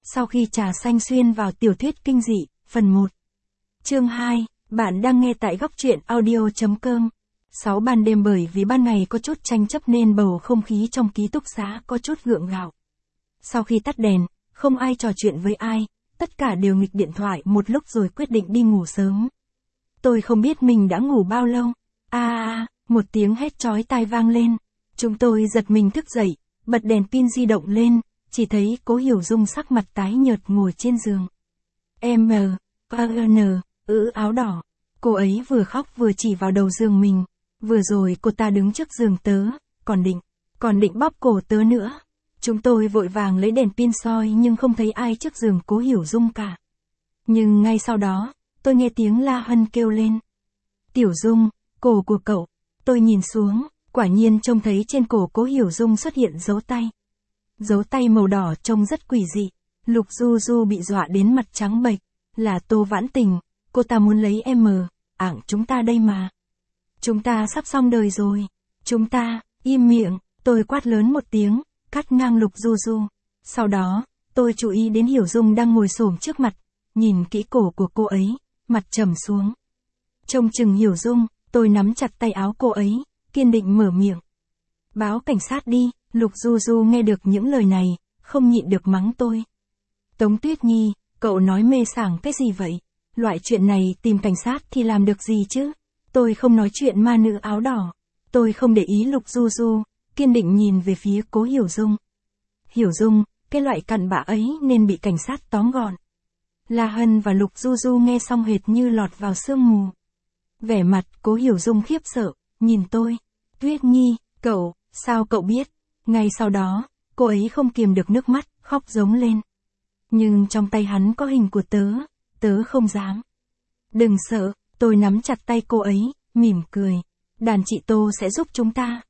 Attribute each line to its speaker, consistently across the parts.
Speaker 1: Sau khi trà xanh xuyên vào tiểu thuyết kinh dị, phần 1. Chương 2, bạn đang nghe tại góc truyện audio.com. 6 ban đêm. Bởi vì ban ngày có chút tranh chấp nên bầu không khí trong ký túc xá có chút gượng gạo. Sau khi tắt đèn, không ai trò chuyện với ai, tất cả đều nghịch điện thoại một lúc rồi quyết định đi ngủ sớm. Tôi không biết mình đã ngủ bao lâu. Một tiếng hét chói tai vang lên. Chúng tôi giật mình thức dậy, bật đèn pin di động lên, chỉ thấy Cố Hiểu Dung sắc mặt tái nhợt ngồi trên giường. Áo đỏ. Cô ấy vừa khóc vừa chỉ vào đầu giường mình. Vừa rồi cô ta đứng trước giường tớ, còn định bóp cổ tớ nữa. Chúng tôi vội vàng lấy đèn pin soi nhưng không thấy ai trước giường Cố Hiểu Dung cả. Nhưng ngay sau đó, tôi nghe tiếng La Hân kêu lên. Tiểu Dung, cổ của cậu. Tôi nhìn xuống, quả nhiên trông thấy trên cổ Cố Hiểu Dung xuất hiện dấu tay. Dấu tay màu đỏ trông rất quỷ dị. Lục Du Du bị dọa đến mặt trắng bệch. Là Tô Vãn Tình, cô ta muốn lấy chúng ta đây mà. Chúng ta sắp xong đời rồi. Chúng ta, im miệng, tôi quát lớn một tiếng, cắt ngang Lục Du Du. Sau đó, tôi chú ý đến Hiểu Dung đang ngồi xổm trước mặt, nhìn kỹ cổ của cô ấy, mặt trầm xuống. Trông chừng Hiểu Dung, tôi nắm chặt tay áo cô ấy, kiên định mở miệng. Báo cảnh sát đi. Lục Du Du nghe được những lời này, không nhịn được mắng tôi. Tống Tuyết Nhi, cậu nói mê sảng cái gì vậy? Loại chuyện này tìm cảnh sát thì làm được gì chứ? Tôi không nói chuyện ma nữ áo đỏ. Tôi không để ý Lục Du Du, kiên định nhìn về phía Cố Hiểu Dung. Hiểu Dung, cái loại cặn bã ấy nên bị cảnh sát tóm gọn. La Hân và Lục Du Du nghe xong hệt như lọt vào sương mù. Vẻ mặt Cố Hiểu Dung khiếp sợ, nhìn tôi. Tuyết Nhi, sao cậu biết? Ngay sau đó, cô ấy không kiềm được nước mắt, khóc giống lên. Nhưng trong tay hắn có hình của tớ không dám. Đừng sợ, tôi nắm chặt tay cô ấy, mỉm cười. Đàn chị Tô sẽ giúp chúng ta.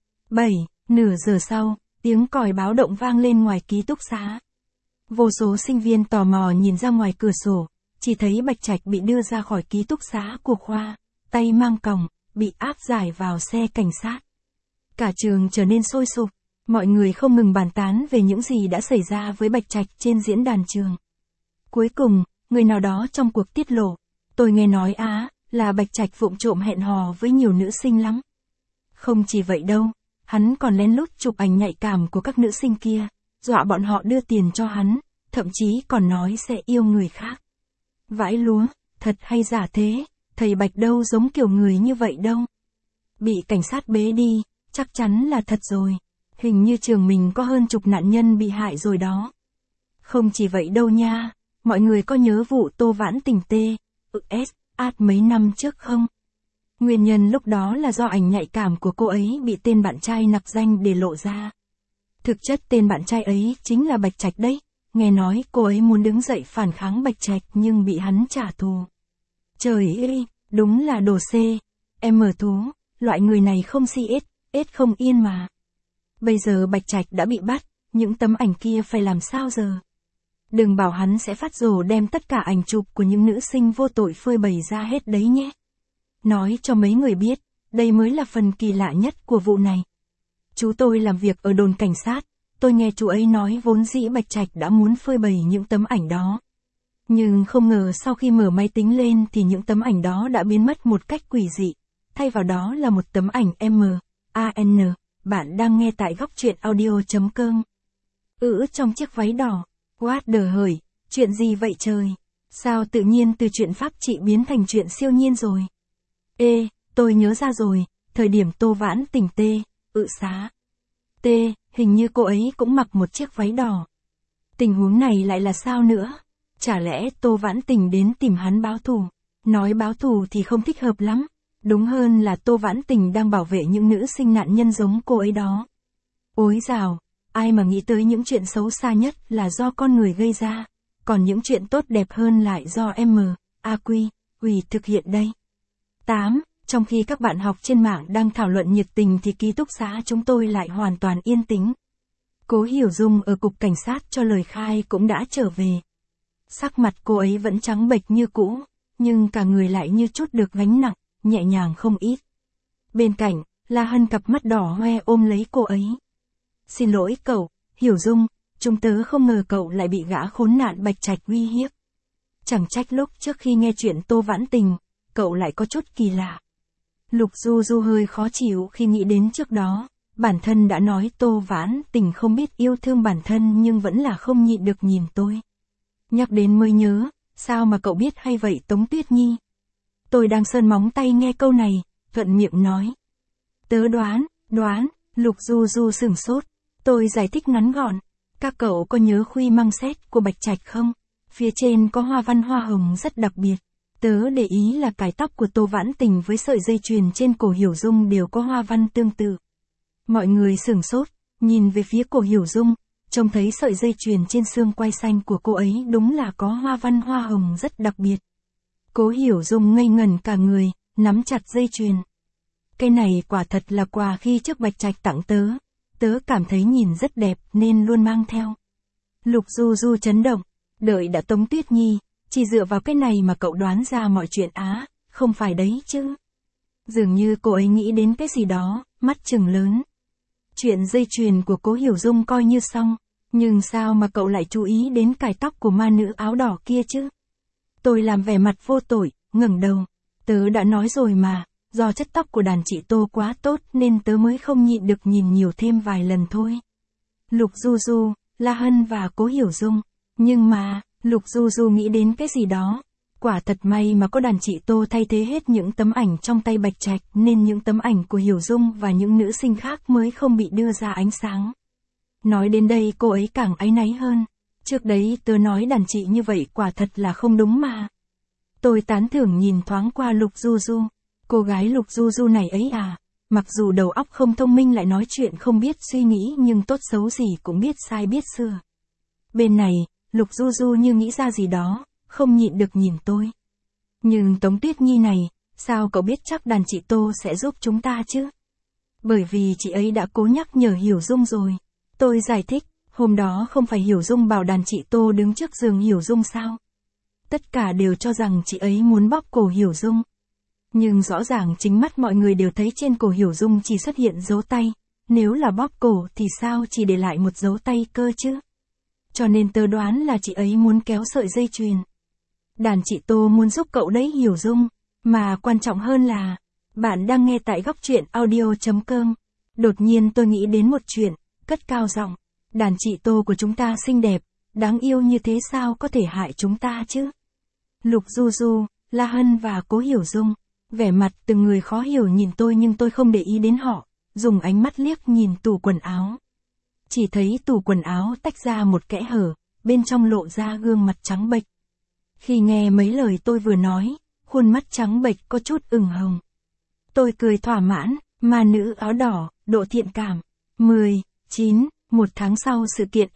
Speaker 1: Nửa giờ sau, tiếng còi báo động vang lên ngoài ký túc xá. Vô số sinh viên tò mò nhìn ra ngoài cửa sổ, chỉ thấy Bạch Trạch bị đưa ra khỏi ký túc xá của khoa, tay mang còng, bị áp giải vào xe cảnh sát. Cả trường trở nên sôi sục. Mọi người không ngừng bàn tán về những gì đã xảy ra với Bạch Trạch trên diễn đàn trường. Cuối cùng, người nào đó trong cuộc tiết lộ. Tôi nghe nói là Bạch Trạch vụng trộm hẹn hò với nhiều nữ sinh lắm. Không chỉ vậy đâu, hắn còn lén lút chụp ảnh nhạy cảm của các nữ sinh kia, dọa bọn họ đưa tiền cho hắn, thậm chí còn nói sẽ yêu người khác. Vãi lúa, thật hay giả thế, thầy Bạch đâu giống kiểu người như vậy đâu. Bị cảnh sát bế đi, chắc chắn là thật rồi. Hình như trường mình có hơn chục nạn nhân bị hại rồi đó. Không chỉ vậy đâu nha, mọi người có nhớ vụ Tô Vãn Tình mấy năm trước không? Nguyên nhân lúc đó là do ảnh nhạy cảm của cô ấy bị tên bạn trai nặc danh để lộ ra. Thực chất tên bạn trai ấy chính là Bạch Trạch đấy, nghe nói cô ấy muốn đứng dậy phản kháng Bạch Trạch nhưng bị hắn trả thù. Trời ơi, đúng là đồ thú, loại người này không không yên mà. Bây giờ Bạch Trạch đã bị bắt, những tấm ảnh kia phải làm sao giờ? Đừng bảo hắn sẽ phát rồ đem tất cả ảnh chụp của những nữ sinh vô tội phơi bày ra hết đấy nhé. Nói cho mấy người biết, đây mới là phần kỳ lạ nhất của vụ này. Chú tôi làm việc ở đồn cảnh sát, tôi nghe chú ấy nói vốn dĩ Bạch Trạch đã muốn phơi bày những tấm ảnh đó. Nhưng không ngờ sau khi mở máy tính lên thì những tấm ảnh đó đã biến mất một cách quỷ dị. Thay vào đó là một tấm ảnh Bạn đang nghe tại góc truyện audio.com. Trong chiếc váy đỏ. What the hời, chuyện gì vậy trời? Sao tự nhiên từ chuyện pháp trị biến thành chuyện siêu nhiên rồi? Tôi nhớ ra rồi, thời điểm Tô Vãn Tình hình như cô ấy cũng mặc một chiếc váy đỏ. Tình huống này lại là sao nữa? Chả lẽ Tô Vãn Tình đến tìm hắn báo thù? Nói báo thù thì không thích hợp lắm. Đúng hơn là Tô Vãn Tình đang bảo vệ những nữ sinh nạn nhân giống cô ấy đó. Ôi dào, ai mà nghĩ tới những chuyện xấu xa nhất là do con người gây ra, còn những chuyện tốt đẹp hơn lại do thực hiện đây. 8. Trong khi các bạn học trên mạng đang thảo luận nhiệt tình thì ký túc xá chúng tôi lại hoàn toàn yên tĩnh. Cố Hiểu Dung ở cục cảnh sát cho lời khai cũng đã trở về. Sắc mặt cô ấy vẫn trắng bệch như cũ, nhưng cả người lại như chút được gánh nặng, nhẹ nhàng không ít. Bên cạnh, La Hân cặp mắt đỏ hoe ôm lấy cô ấy. Xin lỗi cậu, Hiểu Dung, chúng tớ không ngờ cậu lại bị gã khốn nạn Bạch Trạch uy hiếp. Chẳng trách lúc trước khi nghe chuyện Tô Vãn Tình, cậu lại có chút kỳ lạ. Lục Du Du hơi khó chịu khi nghĩ đến trước đó, bản thân đã nói Tô Vãn Tình không biết yêu thương bản thân nhưng vẫn là không nhịn được nhìn tôi. Nhắc đến mới nhớ, sao mà cậu biết hay vậy Tống Tuyết Nhi? Tôi đang sơn móng tay nghe câu này, thuận miệng nói. Tớ đoán, Lục Du Du sửng sốt. Tôi giải thích ngắn gọn. Các cậu có nhớ khuy măng xét của Bạch Trạch không? Phía trên có hoa văn hoa hồng rất đặc biệt. Tớ để ý là cài tóc của Tô Vãn Tình với sợi dây chuyền trên cổ Hiểu Dung đều có hoa văn tương tự. Mọi người sửng sốt, nhìn về phía cổ Hiểu Dung, trông thấy sợi dây chuyền trên xương quai xanh của cô ấy đúng là có hoa văn hoa hồng rất đặc biệt. Cố Hiểu Dung ngây ngẩn cả người, nắm chặt dây chuyền. Cái này quả thật là quà khi trước Bạch Trạch tặng tớ. Tớ cảm thấy nhìn rất đẹp nên luôn mang theo. Lục Du Du chấn động, đợi đã Tống Tuyết Nhi, chỉ dựa vào cái này mà cậu đoán ra mọi chuyện á, không phải đấy chứ. Dường như cô ấy nghĩ đến cái gì đó, mắt trừng lớn. Chuyện dây chuyền của Cố Hiểu Dung coi như xong, nhưng sao mà cậu lại chú ý đến cài tóc của ma nữ áo đỏ kia chứ? Tôi làm vẻ mặt vô tội, ngẩng đầu. Tớ đã nói rồi mà, do chất tóc của đàn chị Tô quá tốt nên tớ mới không nhịn được nhìn nhiều thêm vài lần thôi. Lục Du Du, La Hân và Cố Hiểu Dung. Nhưng mà, Lục Du Du nghĩ đến cái gì đó. Quả thật may mà có đàn chị Tô thay thế hết những tấm ảnh trong tay Bạch Trạch nên những tấm ảnh của Hiểu Dung và những nữ sinh khác mới không bị đưa ra ánh sáng. Nói đến đây cô ấy càng áy náy hơn. Trước đấy tớ nói đàn chị như vậy quả thật là không đúng mà. Tôi tán thưởng nhìn thoáng qua Lục Du Du. Cô gái Lục Du Du này ấy à, mặc dù đầu óc không thông minh lại nói chuyện không biết suy nghĩ nhưng tốt xấu gì cũng biết sai biết xưa. Bên này, Lục Du Du như nghĩ ra gì đó, không nhịn được nhìn tôi. Nhưng Tống Tuyết Nhi này, sao cậu biết chắc đàn chị Tô sẽ giúp chúng ta chứ? Bởi vì chị ấy đã cố nhắc nhở Hiểu Dung rồi. Tôi giải thích, hôm đó không phải Hiểu Dung bảo đàn chị Tô đứng trước giường Hiểu Dung sao? Tất cả đều cho rằng chị ấy muốn bóp cổ Hiểu Dung. Nhưng rõ ràng chính mắt mọi người đều thấy trên cổ Hiểu Dung chỉ xuất hiện dấu tay. Nếu là bóp cổ thì sao chỉ để lại một dấu tay cơ chứ? Cho nên tớ đoán là chị ấy muốn kéo sợi dây chuyền. Đàn chị Tô muốn giúp cậu đấy Hiểu Dung. Mà quan trọng hơn là, bạn đang nghe tại Góc Truyện Audio.com. Đột nhiên tôi nghĩ đến một chuyện, cất cao giọng. Đàn chị Tô của chúng ta xinh đẹp, đáng yêu như thế sao có thể hại chúng ta chứ? Lục Du Du, La Hân và Cố Hiểu Dung, vẻ mặt từng người khó hiểu nhìn tôi nhưng tôi không để ý đến họ, dùng ánh mắt liếc nhìn tủ quần áo. Chỉ thấy tủ quần áo tách ra một kẽ hở, bên trong lộ ra gương mặt trắng bệch. Khi nghe mấy lời tôi vừa nói, khuôn mắt trắng bệch có chút ửng hồng. Tôi cười thỏa mãn, ma nữ áo đỏ, độ thiện cảm. 10, 9, một tháng sau sự kiện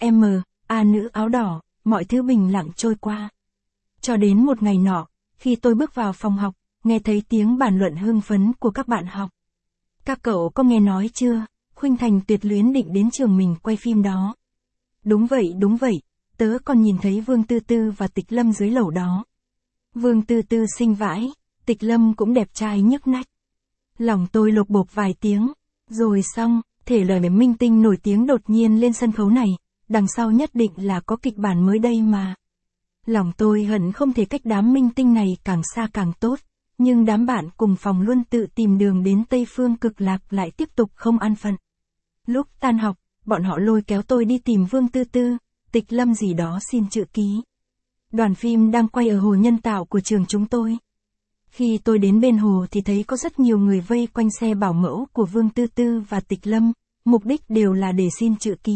Speaker 1: nữ áo đỏ, mọi thứ bình lặng trôi qua. Cho đến một ngày nọ, khi tôi bước vào phòng học, nghe thấy tiếng bàn luận hưng phấn của các bạn học. Các cậu có nghe nói chưa, Khuynh Thành tuyệt luyến định đến trường mình quay phim đó. Đúng vậy, tớ còn nhìn thấy Vương Tư Tư và Tịch Lâm dưới lầu đó. Vương Tư Tư xinh vãi, Tịch Lâm cũng đẹp trai nhức nách. Lòng tôi lột bột vài tiếng, rồi xong, thể loại minh tinh nổi tiếng đột nhiên lên sân khấu này, đằng sau nhất định là có kịch bản mới đây mà. Lòng tôi hận không thể cách đám minh tinh này càng xa càng tốt, nhưng đám bạn cùng phòng luôn tự tìm đường đến Tây Phương Cực Lạc lại tiếp tục không an phận. Lúc tan học, bọn họ lôi kéo tôi đi tìm Vương Tư Tư, Tịch Lâm gì đó xin chữ ký. Đoàn phim đang quay ở hồ nhân tạo của trường chúng tôi. Khi tôi đến bên hồ thì thấy có rất nhiều người vây quanh xe bảo mẫu của Vương Tư Tư và Tịch Lâm, mục đích đều là để xin chữ ký.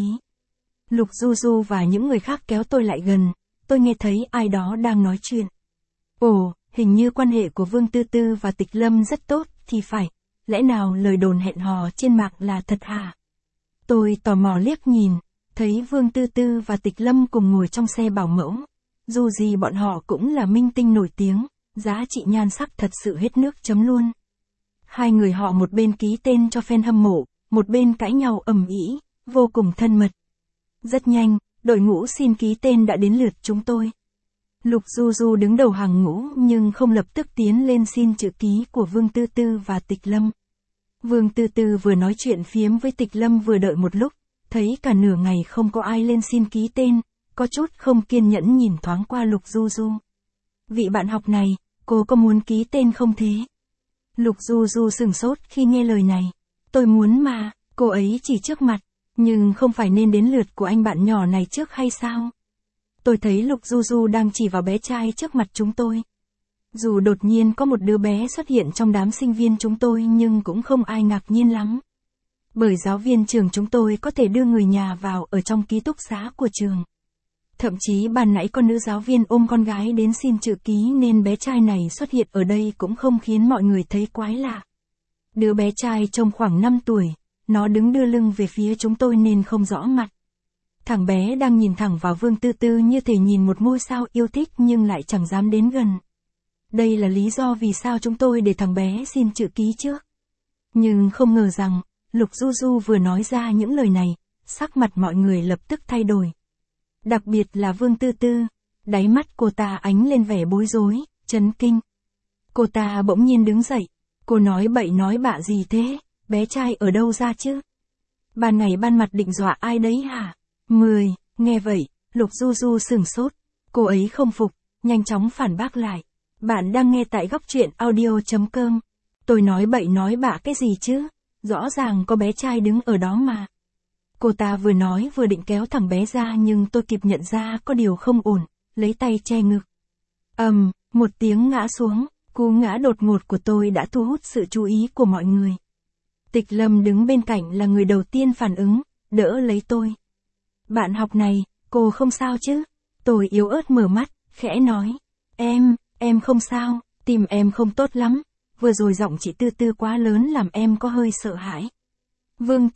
Speaker 1: Lục Du Du và những người khác kéo tôi lại gần, tôi nghe thấy ai đó đang nói chuyện. Ồ, hình như quan hệ của Vương Tư Tư và Tịch Lâm rất tốt thì phải, lẽ nào lời đồn hẹn hò trên mạng là thật hả? Tôi tò mò liếc nhìn, thấy Vương Tư Tư và Tịch Lâm cùng ngồi trong xe bảo mẫu. Dù gì bọn họ cũng là minh tinh nổi tiếng, giá trị nhan sắc thật sự hết nước chấm luôn. Hai người họ một bên ký tên cho fan hâm mộ, một bên cãi nhau ầm ĩ, vô cùng thân mật. Rất nhanh, đội ngũ xin ký tên đã đến lượt chúng tôi. Lục Du Du đứng đầu hàng ngũ nhưng không lập tức tiến lên xin chữ ký của Vương Tư Tư và Tịch Lâm. Vương Tư Tư vừa nói chuyện phiếm với Tịch Lâm vừa đợi một lúc, thấy cả nửa ngày không có ai lên xin ký tên, có chút không kiên nhẫn nhìn thoáng qua Lục Du Du. Vị bạn học này, cô có muốn ký tên không thế? Lục Du Du sửng sốt khi nghe lời này. Tôi muốn mà, cô ấy chỉ trước mặt, nhưng không phải nên đến lượt của anh bạn nhỏ này trước hay sao? Tôi thấy Lục Du Du đang chỉ vào bé trai trước mặt chúng tôi. Dù đột nhiên có một đứa bé xuất hiện trong đám sinh viên chúng tôi nhưng cũng không ai ngạc nhiên lắm. Bởi giáo viên trường chúng tôi có thể đưa người nhà vào ở trong ký túc xá của trường. Thậm chí ban nãy con nữ giáo viên ôm con gái đến xin chữ ký nên bé trai này xuất hiện ở đây cũng không khiến mọi người thấy quái lạ. Đứa bé trai trông khoảng 5 tuổi, nó đứng đưa lưng về phía chúng tôi nên không rõ mặt. Thằng bé đang nhìn thẳng vào Vương Tư Tư như thể nhìn một ngôi sao yêu thích nhưng lại chẳng dám đến gần. Đây là lý do vì sao chúng tôi để thằng bé xin chữ ký trước. Nhưng không ngờ rằng, Lục Du Du vừa nói ra những lời này, sắc mặt mọi người lập tức thay đổi. Đặc biệt là Vương Tư Tư, đáy mắt cô ta ánh lên vẻ bối rối, chấn kinh. Cô ta bỗng nhiên đứng dậy, cô nói bậy nói bạ gì thế, bé trai ở đâu ra chứ? Ban ngày ban mặt định dọa ai đấy hả? 10, nghe vậy, Lục Du Du sửng sốt, cô ấy không phục, nhanh chóng phản bác lại. Bạn đang nghe tại góc truyện audio.com. Tôi nói bậy nói bạ cái gì chứ? Rõ ràng có bé trai đứng ở đó mà. Cô ta vừa nói vừa định kéo thằng bé ra nhưng tôi kịp nhận ra có điều không ổn, lấy tay che ngực. Một tiếng ngã xuống, cú ngã đột ngột của tôi đã thu hút sự chú ý của mọi người. Tịch Lâm đứng bên cạnh là người đầu tiên phản ứng, đỡ lấy tôi. Bạn học này, cô không sao chứ? Tôi yếu ớt mở mắt, khẽ nói. Em không sao, tim em không tốt lắm. Vừa rồi giọng chị Tư Tư quá lớn làm em có hơi sợ hãi. Vương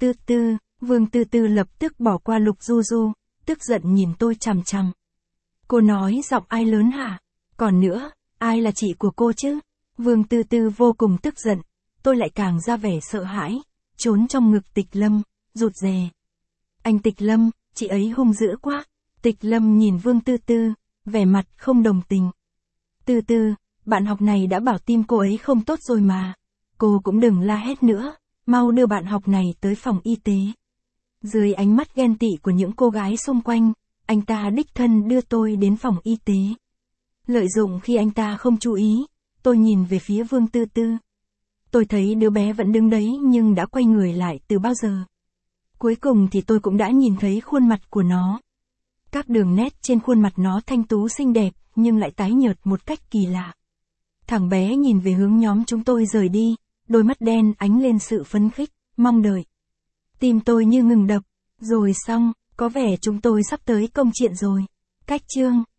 Speaker 1: Tư Tư lập tức bỏ qua Lục Du Du, tức giận nhìn tôi chằm chằm. Cô nói giọng ai lớn hả? Còn nữa, ai là chị của cô chứ? Vương Tư Tư vô cùng tức giận, tôi lại càng ra vẻ sợ hãi, trốn trong ngực Tịch Lâm, rụt rè. Anh Tịch Lâm, chị ấy hung dữ quá. Tịch Lâm nhìn Vương Tư Tư, vẻ mặt không đồng tình. Tư Tư, bạn học này đã bảo tim cô ấy không tốt rồi mà. Cô cũng đừng la hét nữa, mau đưa bạn học này tới phòng y tế. Dưới ánh mắt ghen tị của những cô gái xung quanh, anh ta đích thân đưa tôi đến phòng y tế. Lợi dụng khi anh ta không chú ý, tôi nhìn về phía Vương Tư Tư. Tôi thấy đứa bé vẫn đứng đấy nhưng đã quay người lại từ bao giờ. Cuối cùng thì tôi cũng đã nhìn thấy khuôn mặt của nó. Các đường nét trên khuôn mặt nó thanh tú xinh đẹp nhưng lại tái nhợt một cách kỳ lạ. Thằng bé nhìn về hướng nhóm chúng tôi rời đi, đôi mắt đen ánh lên sự phấn khích, mong đợi. Tim tôi như ngừng đập, rồi xong, có vẻ chúng tôi sắp tới công chuyện rồi. Cách chương